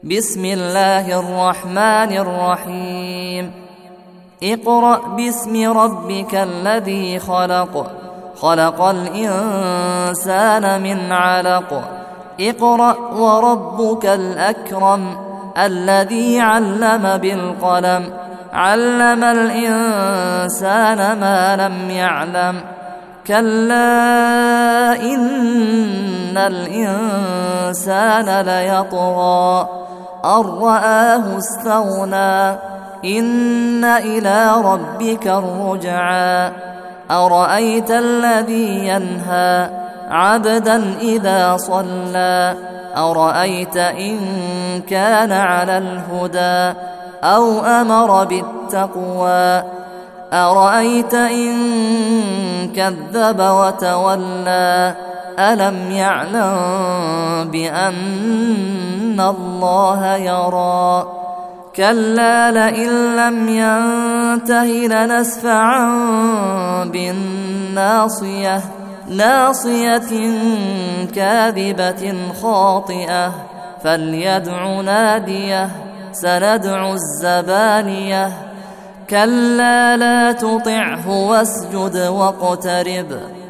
بسم الله الرحمن الرحيم اقرأ باسم ربك الذي خلق خلق الإنسان من علق اقرأ وربك الأكرم الذي علم بالقلم علم الإنسان ما لم يعلم كلا إن الإنسان ليطغى أن رآه استغنى إن إلى ربك الرجعى أرأيت الذي ينهى عبدا إذا صلى أرأيت إن كان على الهدى أو أمر بالتقوى أرأيت إن كذب وتولى ألم يعلم بأن الله يرى كلا لئن لم ينته لنسفعا بالناصية ناصية كاذبة خاطئة فليدع ناديه سندع الزبانية كلا لا تطعه واسجد واقترب